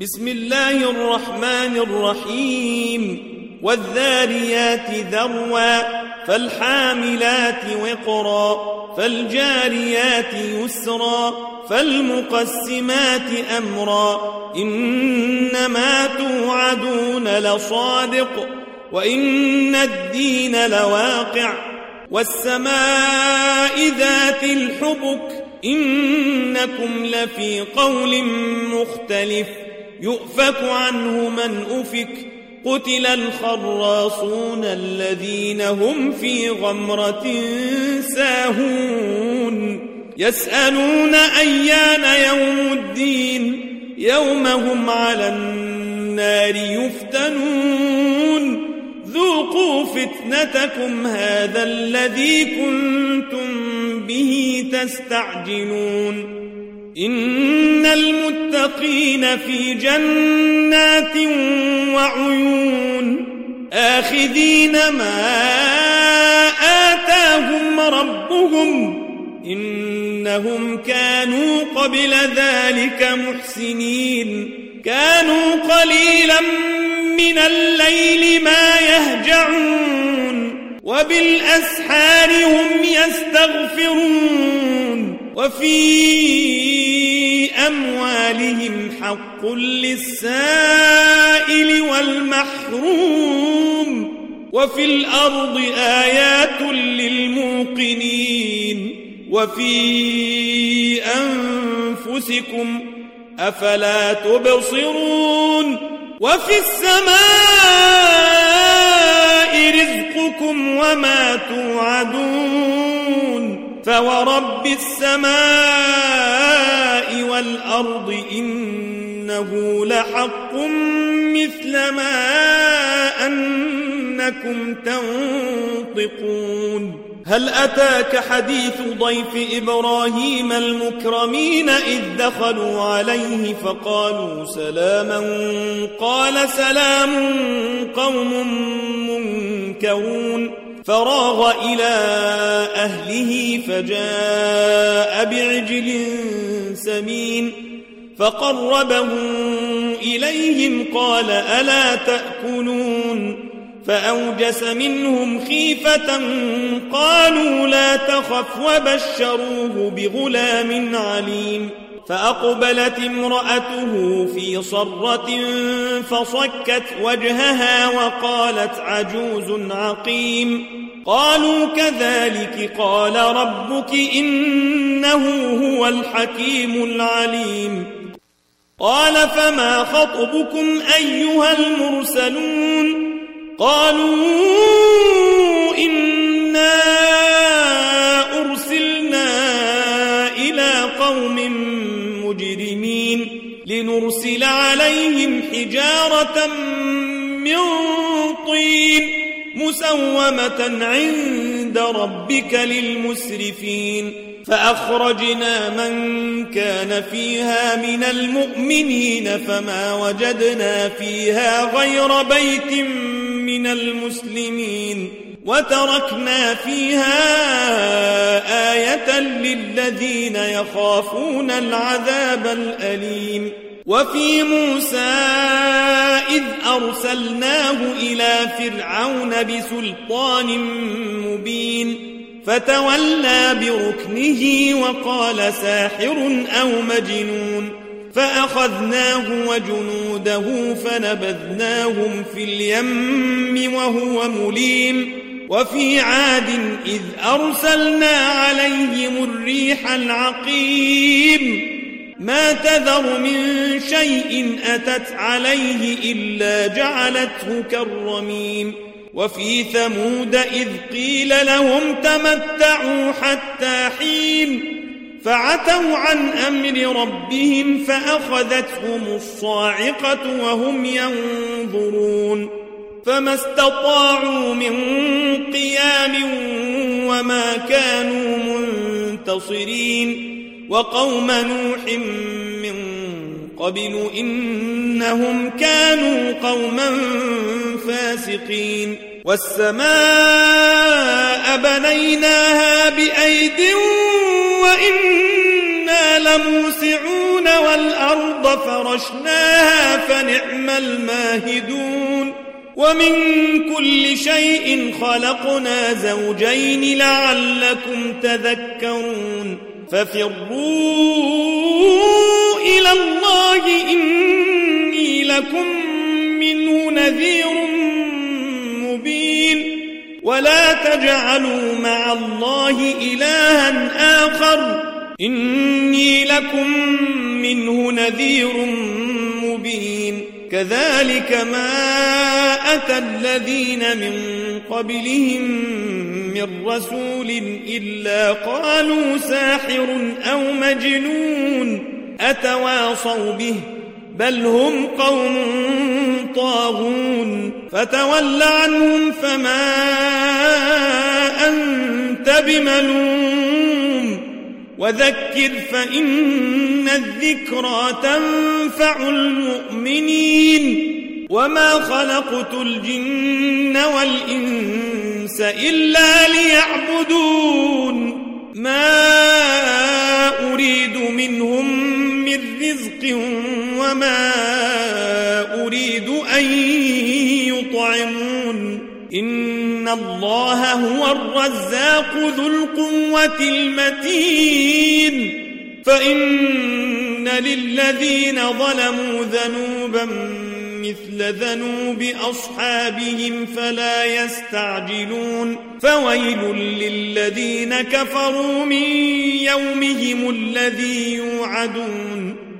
بسم الله الرحمن الرحيم والذاريات ذروا فالحاملات وقرا فالجاريات يسرا فالمقسمات أمرا إنما توعدون لصادق وإن الدين لواقع والسماء ذات الحبك إنكم لفي قول مختلف يؤفك عنه من أفك قتل الخراصون الذين هم في غمرة ساهون يسألون أيان يوم الدين يوم هم على النار يفتنون ذوقوا فتنتكم هذا الذي كنتم به تستعجلون إن المتقين في جنات وعيون آخذين ما آتاهم ربهم إنهم كانوا قبل ذلك محسنين كانوا قليلا من الليل ما يهجعون وبالأسحار هم يستغفرون وفي أموالهم حق للسائل والمحروم وفي الأرض آيات للموقنين وفي أنفسكم أفلا تبصرون وفي السماء رزقكم وما توعدون فورب السماء والأرض إنه لحق مثل ما أنكم تنطقون هل أتاك حديث ضيف إبراهيم المكرمين إذ دخلوا عليه فقالوا سلاما قال سلام قوم منكرون فراغ إلى أهله فجاء بعجل سمين فقربه إليهم قال ألا تأكلون فأوجس منهم خيفة قالوا لا تخف وبشروه بغلام عليم فأقبلت امرأته في صرة فصكت وجهها وقالت عجوز عقيم قالوا كذلك قال ربك إنه هو الحكيم العليم قال فما خطبكم أيها المرسلون قالوا إنا أرسلنا إلى قوم مجرمين لنرسل عليهم حجارة من طين مسومة عند ربك للمسرفين فأخرجنا من كان فيها من المؤمنين فما وجدنا فيها غير بيت من المسلمين وتركنا فيها آية للذين يخافون العذاب الأليم وفي موسى إذ أرسلناه إلى فرعون بسلطان مبين فتولى بركنه وقال ساحر أو مجنون فأخذناه وجنوده فنبذناهم في اليم وهو مليم وفي عاد إذ أرسلنا عليهم الريح العقيم ما تذر من شيء أتت عليه إلا جعلته كالرميم وفي ثمود إذ قيل لهم تمتعوا حتى حين فعتوا عن أمر ربهم فأخذتهم الصاعقة وهم ينظرون فما استطاعوا من قيام وما كانوا منتصرين وقوم نوح من قبل إنهم كانوا قوما فاسقين والسماء بنيناها بأيد وإنا لموسعون والأرض فرشناها فنعم الماهدون ومن كل شيء خلقنا زوجين لعلكم تذكرون ففروا إلى الله إني لكم منه نذير مبين ولا تجعلوا مع الله إلها آخر إني لكم منه نذير مبين كذلك ما أتى الذين من قبلهم من رسول إلا قالوا ساحر أو مجنون أتواصوا به بل هم قوم طاغون فتول عنهم فما أنت بملوم وذكر فإن الذكرى تنفع المؤمنين وما خلقت الجن والإنس إلا ليعبدون ما أريد منهم من رزق وما أريد أن يطعمون إن الله هو الرزاق ذو القوة المتين فإن للذين ظلموا ذنوبا مثل ذنوب أصحابهم فلا يستعجلون فويل للذين كفروا من يومهم الذي يوعدون